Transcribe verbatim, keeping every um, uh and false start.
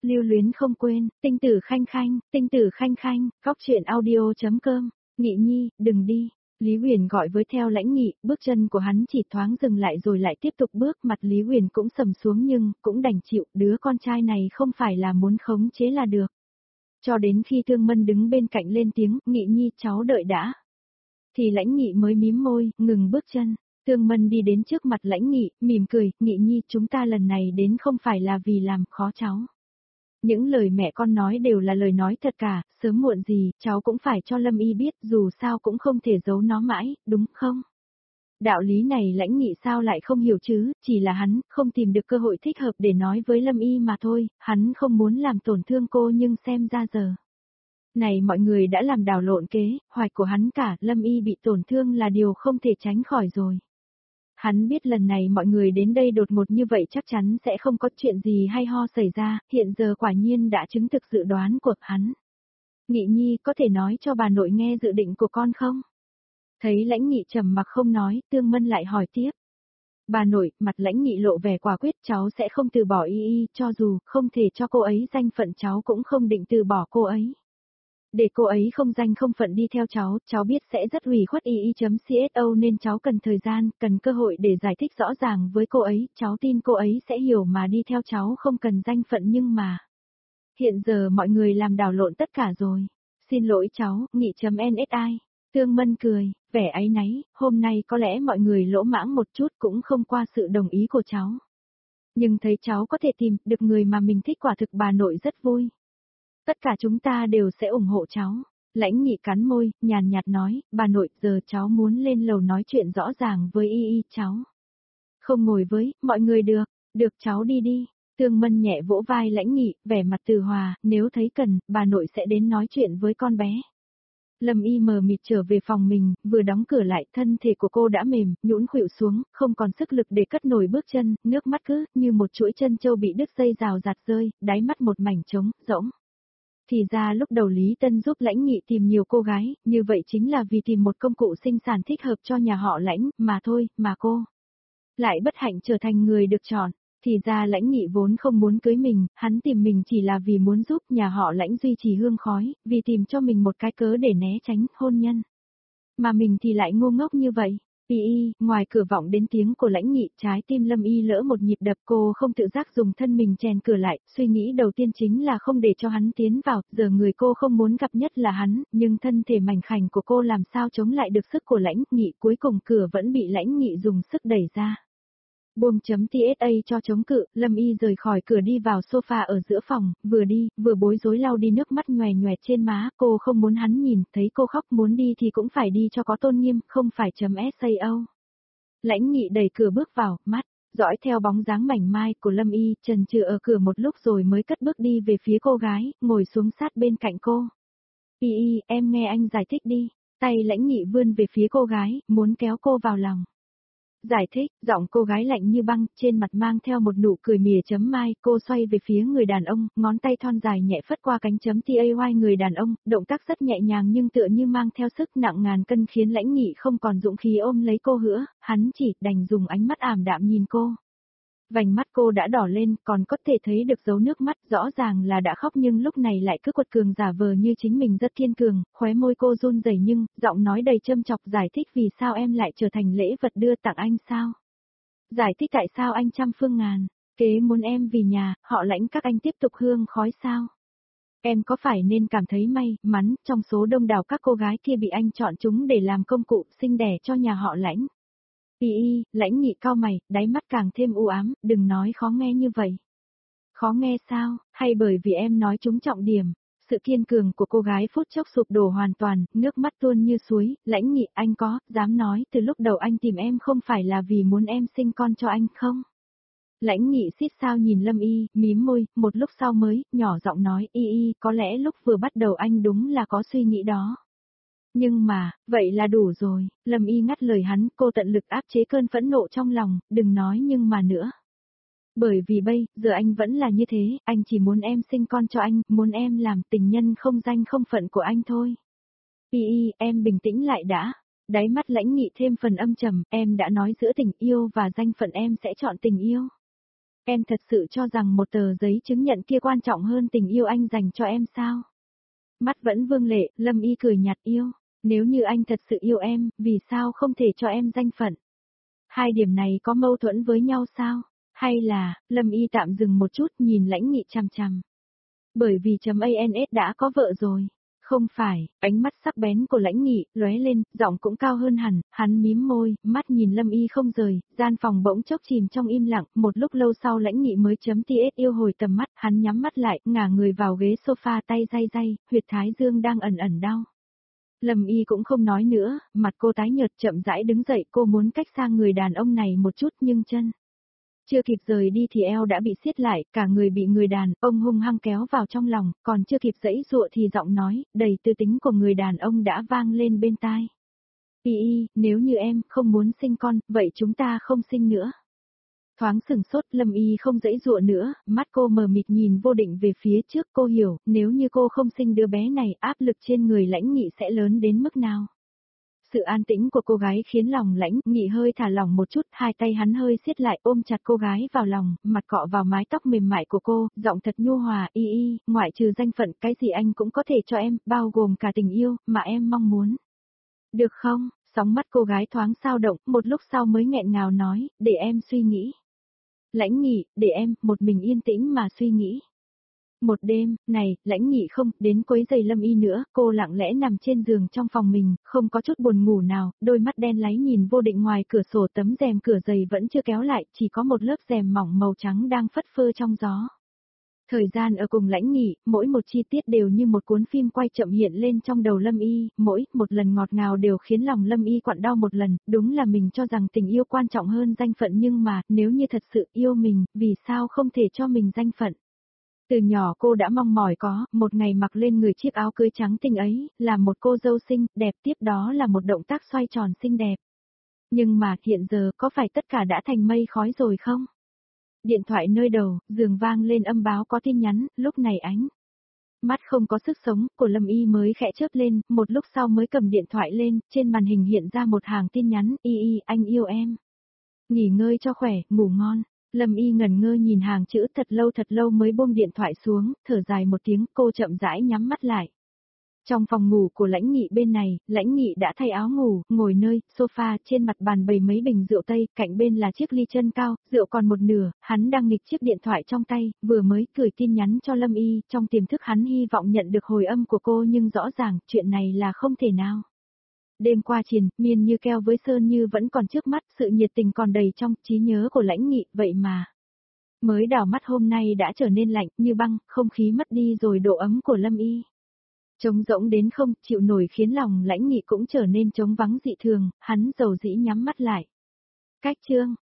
lưu luyến không quên, tinh tử khanh khanh, tinh tử khanh khanh, góc truyện audio.com, Nghị Nhi, đừng đi. Lý Huyền gọi với theo Lãnh Nghị, bước chân của hắn chỉ thoáng dừng lại rồi lại tiếp tục bước, mặt Lý Huyền cũng sầm xuống nhưng, cũng đành chịu, đứa con trai này không phải là muốn khống chế là được. Cho đến khi Thương Mân đứng bên cạnh lên tiếng, Nghị Nhi cháu đợi đã. Thì Lãnh Nghị mới mím môi, ngừng bước chân. Thương Mân đi đến trước mặt Lãnh Nghị, mỉm cười, Nghị Nhi chúng ta lần này đến không phải là vì làm khó cháu. Những lời mẹ con nói đều là lời nói thật cả, sớm muộn gì, cháu cũng phải cho Lâm Y biết, dù sao cũng không thể giấu nó mãi, đúng không? Đạo lý này Lãnh Nghị sao lại không hiểu chứ, chỉ là hắn không tìm được cơ hội thích hợp để nói với Lâm Y mà thôi, hắn không muốn làm tổn thương cô nhưng xem ra giờ. Này mọi người đã làm đảo lộn kế, hoạch của hắn cả, Lâm Y bị tổn thương là điều không thể tránh khỏi rồi. Hắn biết lần này mọi người đến đây đột ngột như vậy chắc chắn sẽ không có chuyện gì hay ho xảy ra, hiện giờ quả nhiên đã chứng thực dự đoán của hắn. Nghị Nhi có thể nói cho bà nội nghe dự định của con không? Thấy Lãnh Nghị trầm mặc không nói, Tương Mân lại hỏi tiếp. Bà nội, mặt Lãnh Nghị lộ vẻ quả quyết, cháu sẽ không từ bỏ Y Y, cho dù không thể cho cô ấy danh phận cháu cũng không định từ bỏ cô ấy. Để cô ấy không danh không phận đi theo cháu, cháu biết sẽ rất ủy khuất y i.cso nên cháu cần thời gian, cần cơ hội để giải thích rõ ràng với cô ấy, cháu tin cô ấy sẽ hiểu mà đi theo cháu không cần danh phận nhưng mà. Hiện giờ mọi người làm đảo lộn tất cả rồi. Xin lỗi cháu, Nghị.nsi. Tương Mân cười, vẻ áy náy, hôm nay có lẽ mọi người lỗ mãng một chút cũng không qua sự đồng ý của cháu. Nhưng thấy cháu có thể tìm được người mà mình thích quả thực bà nội rất vui. Tất cả chúng ta đều sẽ ủng hộ cháu. Lãnh Nghị cắn môi, nhàn nhạt nói, bà nội, giờ cháu muốn lên lầu nói chuyện rõ ràng với Y Y cháu. Không ngồi với, mọi người được, được cháu đi đi. Tương Mân nhẹ vỗ vai Lãnh Nghị, vẻ mặt từ hòa, nếu thấy cần, bà nội sẽ đến nói chuyện với con bé. Lâm Y mờ mịt trở về phòng mình, vừa đóng cửa lại, thân thể của cô đã mềm, nhũn khuỵu xuống, không còn sức lực để cất nổi bước chân, nước mắt cứ như một chuỗi chân châu bị đứt dây rào rạt rơi, đáy mắt một mảnh trống, rỗng. Thì ra lúc đầu Lý Tân giúp Lãnh Nghị tìm nhiều cô gái, như vậy chính là vì tìm một công cụ sinh sản thích hợp cho nhà họ Lãnh, mà thôi, mà cô lại bất hạnh trở thành người được chọn. Thì ra Lãnh Nghị vốn không muốn cưới mình, hắn tìm mình chỉ là vì muốn giúp nhà họ Lãnh duy trì hương khói, vì tìm cho mình một cái cớ để né tránh hôn nhân. Mà mình thì lại ngu ngốc như vậy. Y Y, ngoài cửa vọng đến tiếng của Lãnh Nghị, trái tim Lâm Y lỡ một nhịp đập, cô không tự giác dùng thân mình chèn cửa lại, suy nghĩ đầu tiên chính là không để cho hắn tiến vào, giờ người cô không muốn gặp nhất là hắn, nhưng thân thể mảnh khảnh của cô làm sao chống lại được sức của Lãnh Nghị, cuối cùng cửa vẫn bị Lãnh Nghị dùng sức đẩy ra. Boom.tsa cho chống cự, Lâm Y rời khỏi cửa đi vào sofa ở giữa phòng, vừa đi, vừa bối rối lau đi nước mắt nhòe nhòe trên má, cô không muốn hắn nhìn, thấy cô khóc muốn đi thì cũng phải đi cho có tôn nghiêm, không phải .sao. Lãnh Nghị đẩy cửa bước vào, mắt, dõi theo bóng dáng mảnh mai của Lâm Y, chần chừ ở cửa một lúc rồi mới cất bước đi về phía cô gái, ngồi xuống sát bên cạnh cô. Y Y, em nghe anh giải thích đi, tay Lãnh Nghị vươn về phía cô gái, muốn kéo cô vào lòng. Giải thích, giọng cô gái lạnh như băng, trên mặt mang theo một nụ cười mỉa chấm mai, cô xoay về phía người đàn ông, ngón tay thon dài nhẹ phất qua cánh chấm tay người đàn ông, động tác rất nhẹ nhàng nhưng tựa như mang theo sức nặng ngàn cân khiến Lãnh Nghị không còn dũng khí ôm lấy cô nữa, hắn chỉ đành dùng ánh mắt ảm đạm nhìn cô. Vành mắt cô đã đỏ lên, còn có thể thấy được dấu nước mắt, rõ ràng là đã khóc nhưng lúc này lại cứ quật cường giả vờ như chính mình rất kiên cường, khóe môi cô run rẩy nhưng, giọng nói đầy châm chọc giải thích vì sao em lại trở thành lễ vật đưa tặng anh sao. Giải thích tại sao anh trăm phương ngàn, kế muốn em vì nhà, họ Lãnh các anh tiếp tục hương khói sao. Em có phải nên cảm thấy may, mắn, trong số đông đảo các cô gái kia bị anh chọn chúng để làm công cụ, sinh đẻ cho nhà họ Lãnh. Y Y, Lãnh Nghị cau mày, đáy mắt càng thêm u ám, đừng nói khó nghe như vậy. Khó nghe sao, hay bởi vì em nói trúng trọng điểm, sự kiên cường của cô gái phút chốc sụp đổ hoàn toàn, nước mắt tuôn như suối, Lãnh Nghị anh có, dám nói từ lúc đầu anh tìm em không phải là vì muốn em sinh con cho anh không? Lãnh Nghị xít sao nhìn Lâm Y, mím môi, một lúc sau mới, nhỏ giọng nói, Y Y, có lẽ lúc vừa bắt đầu anh đúng là có suy nghĩ đó. Nhưng mà, vậy là đủ rồi, Lâm Y ngắt lời hắn, cô tận lực áp chế cơn phẫn nộ trong lòng, đừng nói nhưng mà nữa. Bởi vì bây, giờ anh vẫn là như thế, anh chỉ muốn em sinh con cho anh, muốn em làm tình nhân không danh không phận của anh thôi. Y Y, em bình tĩnh lại đã. Đáy mắt Lãnh Nghị thêm phần âm trầm, em đã nói giữa tình yêu và danh phận em sẽ chọn tình yêu. Em thật sự cho rằng một tờ giấy chứng nhận kia quan trọng hơn tình yêu anh dành cho em sao? Mắt vẫn vương lệ, Lâm Y cười nhạt yêu. Nếu như anh thật sự yêu em, vì sao không thể cho em danh phận? Hai điểm này có mâu thuẫn với nhau sao? Hay là, Lâm Y tạm dừng một chút nhìn Lãnh Nghị chằm chằm. Bởi vì chấm a n s đã có vợ rồi. Không phải, ánh mắt sắc bén của Lãnh Nghị lóe lên, giọng cũng cao hơn hẳn, hắn mím môi, mắt nhìn Lâm Y không rời, gian phòng bỗng chốc chìm trong im lặng, một lúc lâu sau Lãnh Nghị mới chấm ts yêu hồi tầm mắt, hắn nhắm mắt lại, ngả người vào ghế sofa tay day day, huyệt thái dương đang ẩn ẩn đau. Lâm Y cũng không nói nữa, mặt cô tái nhợt chậm rãi đứng dậy, cô muốn cách xa người đàn ông này một chút nhưng chân chưa kịp rời đi thì eo đã bị siết lại, cả người bị người đàn ông hung hăng kéo vào trong lòng, còn chưa kịp giãy giụa thì giọng nói, đầy tư tính của người đàn ông đã vang lên bên tai. Y y, nếu như em không muốn sinh con, vậy chúng ta không sinh nữa. Thoáng sừng sốt, Lâm Y không giãy giụa nữa, mắt cô mờ mịt nhìn vô định về phía trước, cô hiểu, nếu như cô không sinh đứa bé này, áp lực trên người Lãnh Nghị sẽ lớn đến mức nào. Sự an tĩnh của cô gái khiến lòng Lãnh Nghị hơi thả lỏng một chút, hai tay hắn hơi siết lại ôm chặt cô gái vào lòng, mặt cọ vào mái tóc mềm mại của cô, giọng thật nhu hòa, y y, ngoại trừ danh phận, cái gì anh cũng có thể cho em, bao gồm cả tình yêu, mà em mong muốn. Được không? Sóng mắt cô gái thoáng xao động, một lúc sau mới nghẹn ngào nói, để em suy nghĩ. Lãnh Nghị, để em, một mình yên tĩnh mà suy nghĩ. Một đêm, này, Lãnh Nghị không đến quấy giày Lâm Y nữa, cô lặng lẽ nằm trên giường trong phòng mình, không có chút buồn ngủ nào, đôi mắt đen láy nhìn vô định ngoài cửa sổ, tấm rèm cửa giày vẫn chưa kéo lại, chỉ có một lớp rèm mỏng màu trắng đang phất phơ trong gió. Thời gian ở cùng Lãnh Nghị, mỗi một chi tiết đều như một cuốn phim quay chậm hiện lên trong đầu Lâm Y, mỗi một lần ngọt ngào đều khiến lòng Lâm Y quặn đau một lần, đúng là mình cho rằng tình yêu quan trọng hơn danh phận nhưng mà, nếu như thật sự yêu mình, vì sao không thể cho mình danh phận? Từ nhỏ cô đã mong mỏi có, một ngày mặc lên người chiếc áo cưới trắng tinh ấy, là một cô dâu xinh, đẹp tiếp đó là một động tác xoay tròn xinh đẹp. Nhưng mà hiện giờ có phải tất cả đã thành mây khói rồi không? Điện thoại nơi đầu, giường vang lên âm báo có tin nhắn, lúc này ánh. Mắt không có sức sống, của Lâm Y mới khẽ chớp lên, một lúc sau mới cầm điện thoại lên, trên màn hình hiện ra một hàng tin nhắn, y y, anh yêu em. Nghỉ ngơi cho khỏe, ngủ ngon. Lâm Y ngẩn ngơ nhìn hàng chữ thật lâu thật lâu mới buông điện thoại xuống, thở dài một tiếng, cô chậm rãi nhắm mắt lại. Trong phòng ngủ của Lãnh Nghị bên này, Lãnh Nghị đã thay áo ngủ, ngồi nơi, sofa, trên mặt bàn bày mấy bình rượu tây, cạnh bên là chiếc ly chân cao, rượu còn một nửa, hắn đang nghịch chiếc điện thoại trong tay, vừa mới gửi tin nhắn cho Lâm Y, trong tiềm thức hắn hy vọng nhận được hồi âm của cô nhưng rõ ràng, chuyện này là không thể nào. Đêm qua triền, miên như keo với Sơn Như vẫn còn trước mắt, sự nhiệt tình còn đầy trong trí nhớ của Lãnh Nghị, vậy mà. Mới đảo mắt hôm nay đã trở nên lạnh như băng, không khí mất đi rồi độ ấm của Lâm Y. Trống rỗng đến không chịu nổi khiến lòng Lãnh Nghị cũng trở nên trống vắng dị thường, hắn dầu dĩ nhắm mắt lại. Cách chương.